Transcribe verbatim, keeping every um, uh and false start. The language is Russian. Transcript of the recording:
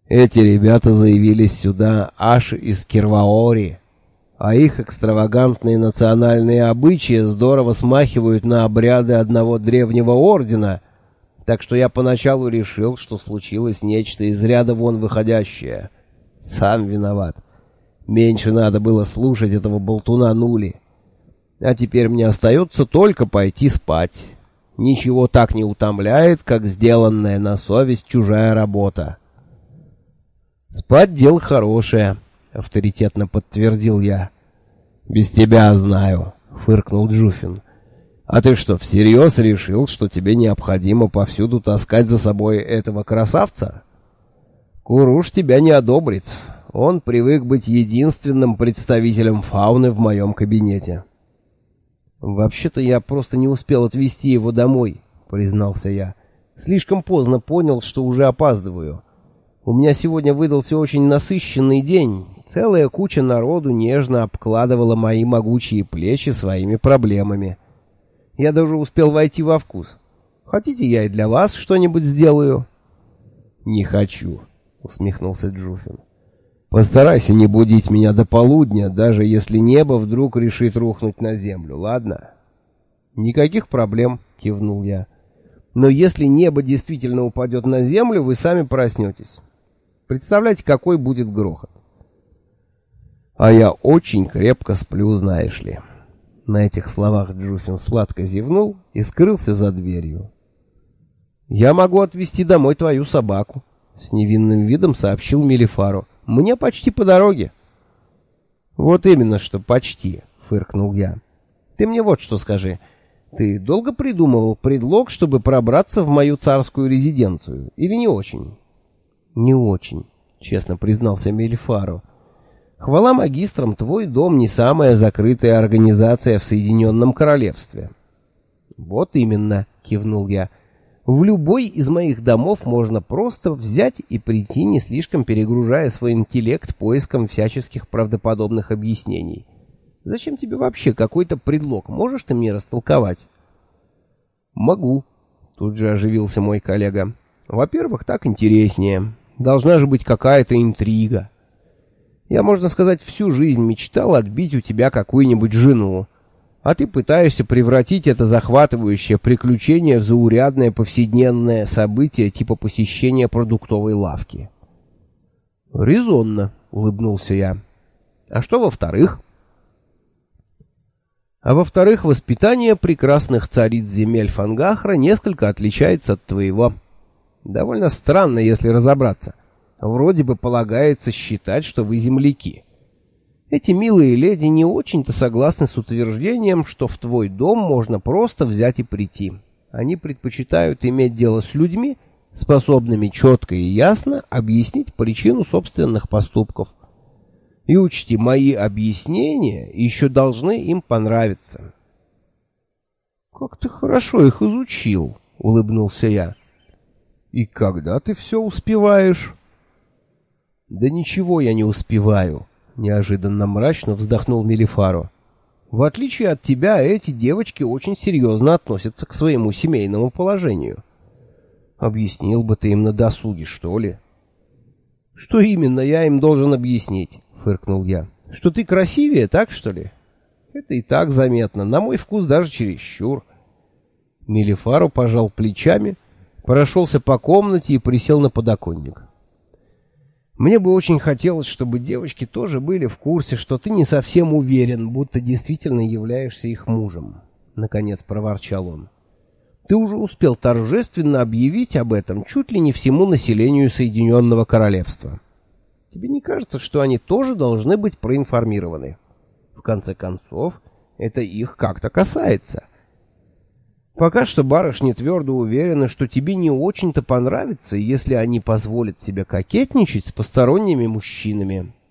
Эти ребята заявились сюда аж из Кирваори, а их экстравагантные национальные обычаи здорово смахивают на обряды одного древнего ордена, так что я поначалу решил, что случилось нечто из ряда вон выходящее. Сам виноват. Меньше надо было слушать этого болтуна Нули. А теперь мне остается только пойти спать. Ничего так не утомляет, как сделанная на совесть чужая работа. «Спать дело хорошее», — авторитетно подтвердил я. «Без тебя знаю», — фыркнул Джуфин. «А ты что, всерьез решил, что тебе необходимо повсюду таскать за собой этого красавца? Куруш тебя не одобрит. Он привык быть единственным представителем фауны в моем кабинете». «Вообще-то я просто не успел отвезти его домой», — признался я. «Слишком поздно понял, что уже опаздываю. У меня сегодня выдался очень насыщенный день. Целая куча народу нежно обкладывала мои могучие плечи своими проблемами. Я даже успел войти во вкус. Хотите, я и для вас что-нибудь сделаю?» «Не хочу», — усмехнулся Джуфин. «Постарайся не будить меня до полудня, даже если небо вдруг решит рухнуть на землю, ладно?» «Никаких проблем», — кивнул я. «Но если небо действительно упадет на землю, вы сами проснетесь. Представляете, какой будет грохот?» «А я очень крепко сплю, знаешь ли». На этих словах Джуфин сладко зевнул и скрылся за дверью. «Я могу отвезти домой твою собаку», — с невинным видом сообщил Мелифару. «Мне почти по дороге». «Вот именно, что почти», — фыркнул я. «Ты мне вот что скажи. Ты долго придумывал предлог, чтобы пробраться в мою царскую резиденцию, или не очень?» «Не очень», — честно признался Мелифару. «Хвала магистрам, твой дом не самая закрытая организация в Соединенном Королевстве». «Вот именно», — кивнул я. «В любой из моих домов можно просто взять и прийти, не слишком перегружая свой интеллект поиском всяческих правдоподобных объяснений. Зачем тебе вообще какой-то предлог? Можешь ты мне растолковать?» «Могу», — тут же оживился мой коллега. «Во-первых, так интереснее. Должна же быть какая-то интрига. Я, можно сказать, всю жизнь мечтал отбить у тебя какую-нибудь жену, а ты пытаешься превратить это захватывающее приключение в заурядное повседневное событие типа посещения продуктовой лавки». «Резонно», — улыбнулся я. «А что во-вторых?» «А во-вторых, воспитание прекрасных цариц земель Фангахра несколько отличается от твоего. Довольно странно, если разобраться. Вроде бы полагается считать, что вы земляки. Эти милые леди не очень-то согласны с утверждением, что в твой дом можно просто взять и прийти. Они предпочитают иметь дело с людьми, способными четко и ясно объяснить причину собственных поступков. И учти, мои объяснения еще должны им понравиться». «Как ты хорошо их изучил», — улыбнулся я. «И когда ты все успеваешь?» «Да ничего я не успеваю», — неожиданно мрачно вздохнул Мелифару. «В отличие от тебя, эти девочки очень серьезно относятся к своему семейному положению. Объяснил бы ты им на досуге, что ли?» «Что именно я им должен объяснить?» — фыркнул я. «Что ты красивее, так что ли? Это и так заметно, на мой вкус даже чересчур». Мелифару пожал плечами, прошелся по комнате и присел на подоконник. «Мне бы очень хотелось, чтобы девочки тоже были в курсе, что ты не совсем уверен, будто действительно являешься их мужем», — наконец проворчал он. «Ты уже успел торжественно объявить об этом чуть ли не всему населению Соединенного Королевства. Тебе не кажется, что они тоже должны быть проинформированы? В конце концов, это их как-то касается. Пока что барышни твердо уверены, что тебе не очень-то понравится, если они позволят себе кокетничать с посторонними мужчинами.